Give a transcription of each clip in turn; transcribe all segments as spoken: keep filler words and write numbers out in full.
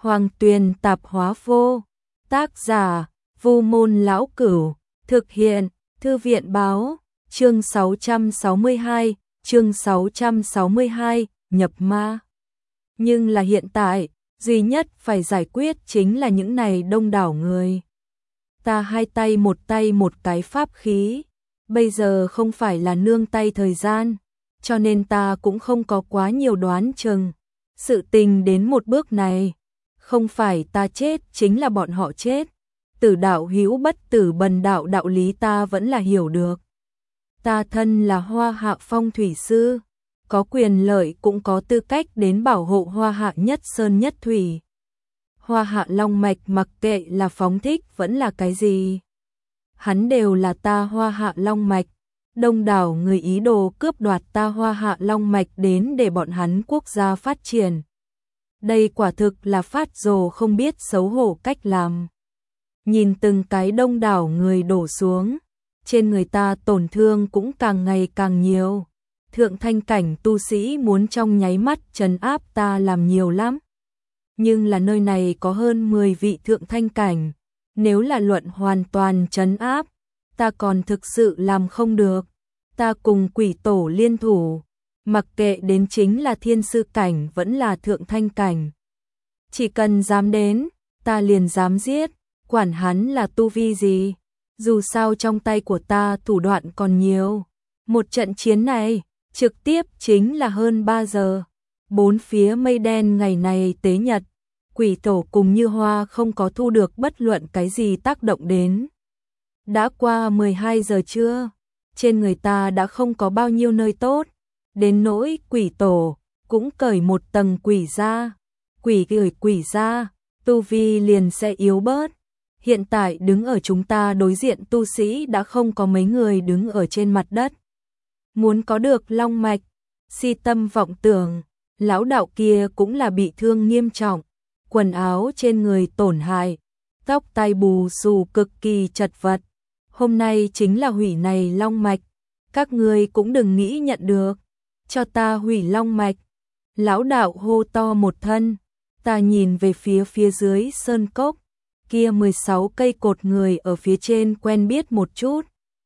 Hoàng Tuyền Tạp Hóa Vô. Tác giả: Vu Môn Lão Cửu. Thực hiện: Thư viện báo. Chương sáu trăm sáu mươi hai, chương sáu trăm sáu mươi hai, nhập ma. Nhưng là hiện tại, duy nhất phải giải quyết chính là những này đông đảo người. Ta hai tay một tay một cái pháp khí, bây giờ không phải là nương tay thời gian, cho nên ta cũng không có quá nhiều đoán chừng. Sự tình đến một bước này, không phải ta chết chính là bọn họ chết. Tử đạo hữu bất tử bần đạo đạo lý ta vẫn là hiểu được. Ta thân là Hoa Hạ phong thủy sư, có quyền lợi cũng có tư cách đến bảo hộ Hoa Hạ nhất sơn nhất thủy. Hoa Hạ long mạch mặc kệ là phóng thích vẫn là cái gì, hắn đều là ta Hoa Hạ long mạch. Đông đảo người ý đồ cướp đoạt ta Hoa Hạ long mạch đến để bọn hắn quốc gia phát triển. Đây quả thực là phát rồ không biết xấu hổ cách làm. Nhìn từng cái đông đảo người đổ xuống, trên người ta tổn thương cũng càng ngày càng nhiều. Thượng thanh cảnh tu sĩ muốn trong nháy mắt trấn áp ta làm nhiều lắm. Nhưng là nơi này có hơn mười vị thượng thanh cảnh, nếu là luận hoàn toàn trấn áp, ta còn thực sự làm không được. Ta cùng quỷ tổ liên thủ, mặc kệ đến chính là thiên sư cảnh vẫn là thượng thanh cảnh. Chỉ cần dám đến, ta liền dám giết, quản hắn là tu vi gì. Dù sao trong tay của ta thủ đoạn còn nhiều. Một trận chiến này, trực tiếp chính là hơn ba giờ. Bốn phía mây đen ngày này tế nhật, quỷ tổ cùng Như Hoa không có thu được bất luận cái gì tác động đến. Đã qua mười hai giờ trưa, trên người ta đã không có bao nhiêu nơi tốt. Đến nỗi quỷ tổ, cũng cởi một tầng quỷ ra. Quỷ gửi quỷ ra, tu vi liền sẽ yếu bớt. Hiện tại đứng ở chúng ta đối diện tu sĩ đã không có mấy người đứng ở trên mặt đất. Muốn có được long mạch, si tâm vọng tưởng, lão đạo kia cũng là bị thương nghiêm trọng. Quần áo trên người tổn hại, tóc tai bù xù cực kỳ chật vật. Hôm nay chính là hủy này long mạch, các ngươi cũng đừng nghĩ nhận được. Cho ta hủy long mạch. Lão đạo hô to một thân. Ta nhìn về phía phía dưới sơn cốc, kia mười sáu cây cột người ở phía trên quen biết một chút.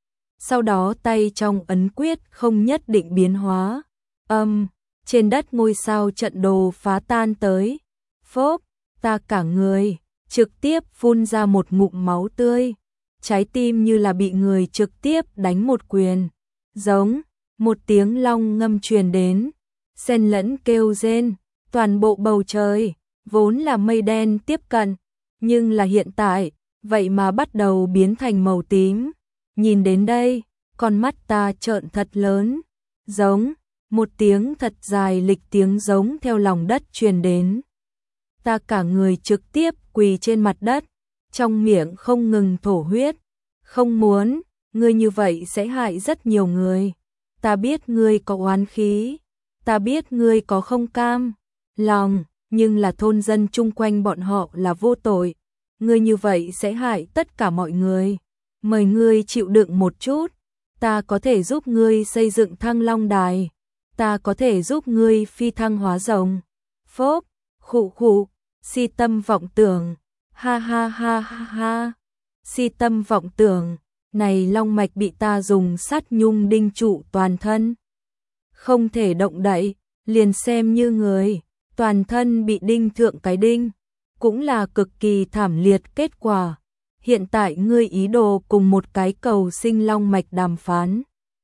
Sau đó tay trong ấn quyết không nhất định biến hóa. Âm, trên đất ngôi sao trận đồ phá tan tới. Phốp, ta cả người, trực tiếp phun ra một ngụm máu tươi. Trái tim như là bị người trực tiếp đánh một quyền. Giống, một tiếng long ngâm truyền đến, xen lẫn kêu rên, toàn bộ bầu trời, vốn là mây đen tiếp cận, nhưng là hiện tại, vậy mà bắt đầu biến thành màu tím. Nhìn đến đây, con mắt ta trợn thật lớn, giống, một tiếng thật dài lịch tiếng giống theo lòng đất truyền đến. Ta cả người trực tiếp quỳ trên mặt đất, trong miệng không ngừng thổ huyết. Không muốn, ngươi như vậy sẽ hại rất nhiều người. Ta biết ngươi có oán khí, ta biết ngươi có không cam lòng, nhưng là thôn dân chung quanh bọn họ là vô tội. Ngươi như vậy sẽ hại tất cả mọi người. Mời ngươi chịu đựng một chút, ta có thể giúp ngươi xây dựng Thăng Long Đài, ta có thể giúp ngươi phi thăng hóa rồng. Phốp, khụ khụ, si tâm vọng tưởng, ha ha ha ha ha, si tâm vọng tưởng. Này long mạch bị ta dùng sắt nhung đinh trụ toàn thân, không thể động đậy, liền xem như người, toàn thân bị đinh thượng cái đinh, cũng là cực kỳ thảm liệt kết quả. Hiện tại ngươi ý đồ cùng một cái cầu sinh long mạch đàm phán.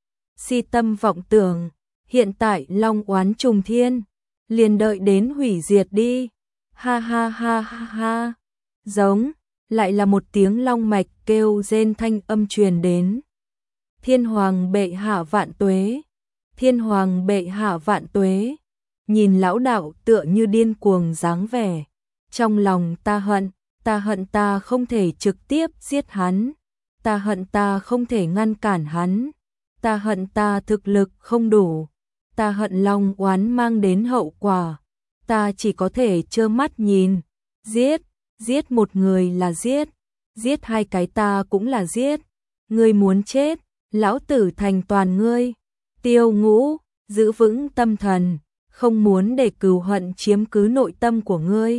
Si tâm vọng tưởng, hiện tại long oán trùng thiên, liền đợi đến hủy diệt đi. Ha ha ha ha ha, giống. Lại là một tiếng long mạch kêu rên thanh âm truyền đến. Thiên hoàng bệ hạ vạn tuế, thiên hoàng bệ hạ vạn tuế. Nhìn lão đạo tựa như điên cuồng dáng vẻ, trong lòng ta hận, ta hận ta không thể trực tiếp giết hắn, ta hận ta không thể ngăn cản hắn, ta hận ta thực lực không đủ, ta hận long oán mang đến hậu quả, ta chỉ có thể trơ mắt nhìn, giết. Giết một người là giết, giết hai cái ta cũng là giết. Ngươi muốn chết, lão tử thành toàn ngươi. Tiêu Ngũ, giữ vững tâm thần, không muốn để cừu hận chiếm cứ nội tâm của ngươi.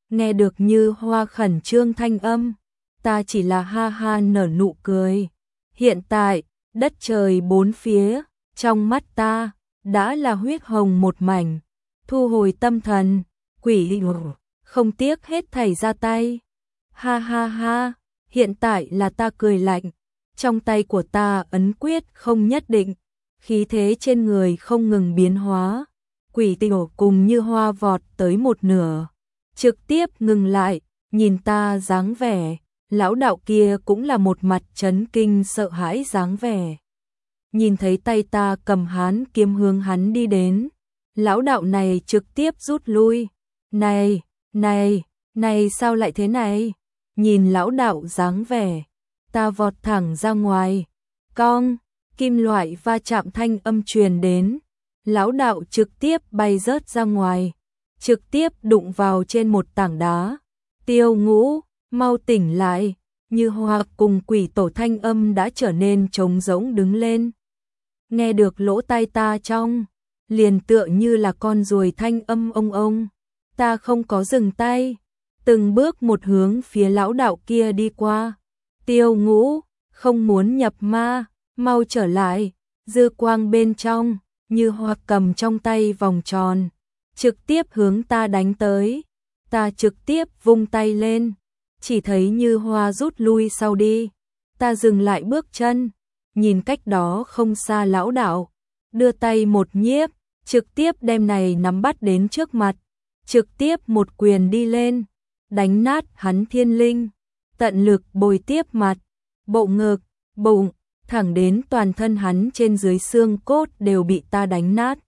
Nghe được Như Hoa khẩn trương thanh âm, ta chỉ là ha ha nở nụ cười. Hiện tại, đất trời bốn phía, trong mắt ta, đã là huyết hồng một mảnh. Thu hồi tâm thần, quỷ không tiếc hết thảy ra tay. Ha ha ha, hiện tại là ta cười lạnh. Trong tay của ta ấn quyết không nhất định, khí thế trên người không ngừng biến hóa. Quỷ tiểu cùng Như Hoa vọt tới một nửa, trực tiếp ngừng lại, nhìn ta dáng vẻ. Lão đạo kia cũng là một mặt chấn kinh sợ hãi dáng vẻ. Nhìn thấy tay ta cầm hán kiếm hướng hắn đi đến, lão đạo này trực tiếp rút lui. Này, này, này sao lại thế này? Nhìn lão đạo dáng vẻ, ta vọt thẳng ra ngoài. Cong, kim loại va chạm thanh âm truyền đến. Lão đạo trực tiếp bay rớt ra ngoài, trực tiếp đụng vào trên một tảng đá. Tiêu Ngũ, mau tỉnh lại. Như Hoa cùng quỷ tổ thanh âm đã trở nên trống rỗng đứng lên. Nghe được lỗ tai ta trong, liền tựa như là con ruồi thanh âm ông ông. Ta không có dừng tay, từng bước một hướng phía lão đạo kia đi qua. Tiêu Ngũ, không muốn nhập ma, mau trở lại. Dư quang bên trong, Như Hoa cầm trong tay vòng tròn, trực tiếp hướng ta đánh tới. Ta trực tiếp vung tay lên, chỉ thấy Như Hoa rút lui sau đi. Ta dừng lại bước chân, nhìn cách đó không xa lão đạo, đưa tay một nhiếp, trực tiếp đem này nắm bắt đến trước mặt, trực tiếp một quyền đi lên, đánh nát hắn thiên linh, tận lực bồi tiếp mặt, bộ ngực, bụng, thẳng đến toàn thân hắn trên dưới xương cốt đều bị ta đánh nát.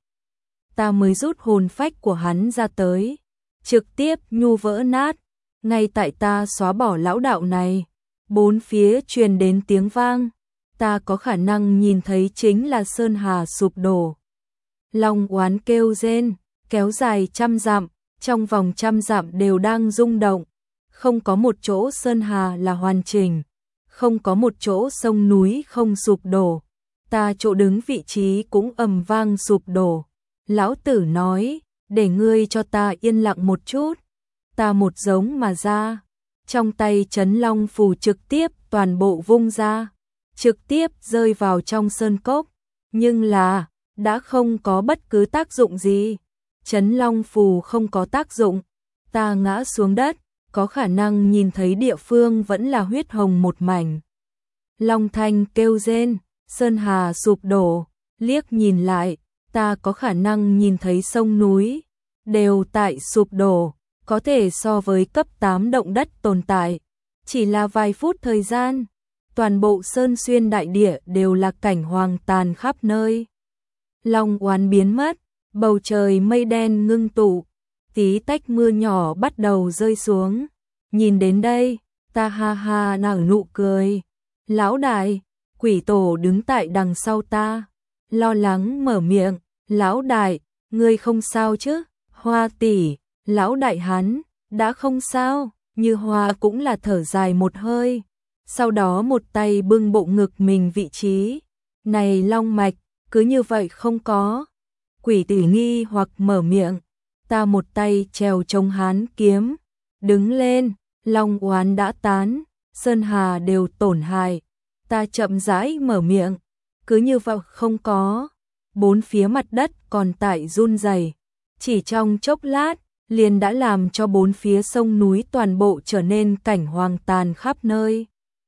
Ta mới rút hồn phách của hắn ra tới, trực tiếp nhu vỡ nát. Ngay tại ta xóa bỏ lão đạo này, bốn phía truyền đến tiếng vang, ta có khả năng nhìn thấy chính là sơn hà sụp đổ. Long oán kêu rên, kéo dài trăm dặm, trong vòng trăm dặm đều đang rung động. Không có một chỗ sơn hà là hoàn chỉnh, không có một chỗ sông núi không sụp đổ. Ta chỗ đứng vị trí cũng ầm vang sụp đổ. Lão tử nói, để ngươi cho ta yên lặng một chút. Ta một giống mà ra, trong tay Chấn Long phù trực tiếp toàn bộ vung ra, trực tiếp rơi vào trong sơn cốc, nhưng là đã không có bất cứ tác dụng gì. Chấn Long phù không có tác dụng, ta ngã xuống đất, có khả năng nhìn thấy địa phương vẫn là huyết hồng một mảnh. Long Thanh kêu rên, sơn hà sụp đổ, liếc nhìn lại, ta có khả năng nhìn thấy sông núi đều tại sụp đổ. Có thể so với cấp tám động đất tồn tại. Chỉ là vài phút thời gian, toàn bộ sơn xuyên đại địa đều là cảnh hoang tàn khắp nơi. Long oán biến mất, bầu trời mây đen ngưng tụ, tí tách mưa nhỏ bắt đầu rơi xuống. Nhìn đến đây, ta ha ha nở nụ cười. Lão đại, quỷ tổ đứng tại đằng sau ta, lo lắng mở miệng. Lão đại, ngươi không sao chứ? Hoa tỷ, lão đại hắn, đã không sao. Như Hoa cũng là thở dài một hơi, sau đó một tay bưng bộ ngực mình vị trí. Này long mạch, cứ như vậy không có. Quỷ tỷ nghi hoặc mở miệng, ta một tay trèo chống hán kiếm, đứng lên, long oán đã tán, sơn hà đều tổn hại. Ta chậm rãi mở miệng, cứ như vậy không có. Bốn phía mặt đất còn tại run rẩy, chỉ trong chốc lát liền đã làm cho bốn phía sông núi toàn bộ trở nên cảnh hoang tàn khắp nơi.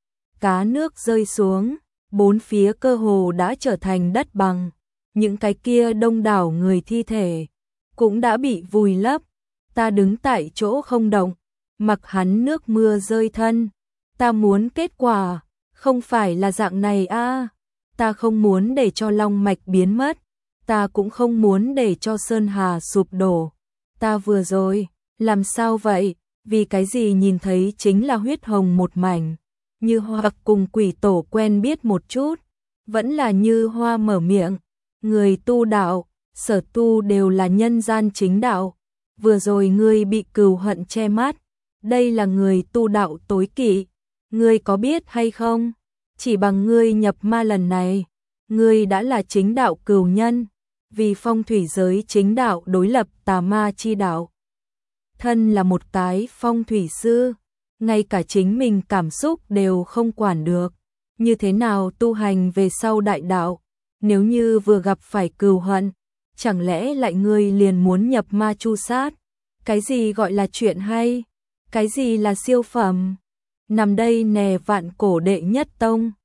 Cá nước rơi xuống, bốn phía cơ hồ đã trở thành đất bằng. Những cái kia đông đảo người thi thể cũng đã bị vùi lấp. Ta đứng tại chỗ không động, mặc hắn nước mưa rơi thân. Ta muốn kết quả, không phải là dạng này a. À. Ta không muốn để cho long mạch biến mất, ta cũng không muốn để cho sơn hà sụp đổ. Ta vừa rồi, làm sao vậy? Vì cái gì nhìn thấy chính là huyết hồng một mảnh? Như Hoa cùng quỷ tổ quen biết một chút, vẫn là Như Hoa mở miệng. Người tu đạo, sở tu đều là nhân gian chính đạo. Vừa rồi ngươi bị cừu hận che mắt, đây là người tu đạo tối kỵ. Ngươi có biết hay không? Chỉ bằng ngươi nhập ma lần này, ngươi đã là chính đạo cừu nhân. Vì phong thủy giới chính đạo đối lập tà ma chi đạo. thân là một cái phong thủy sư, ngay cả chính mình cảm xúc đều không quản được, như thế nào tu hành về sau đại đạo, nếu như vừa gặp phải cừu hận, chẳng lẽ lại ngươi liền muốn nhập ma chu sát? Cái gì gọi là chuyện hay? Cái gì là siêu phẩm? Nằm đây nè vạn cổ đệ nhất tông.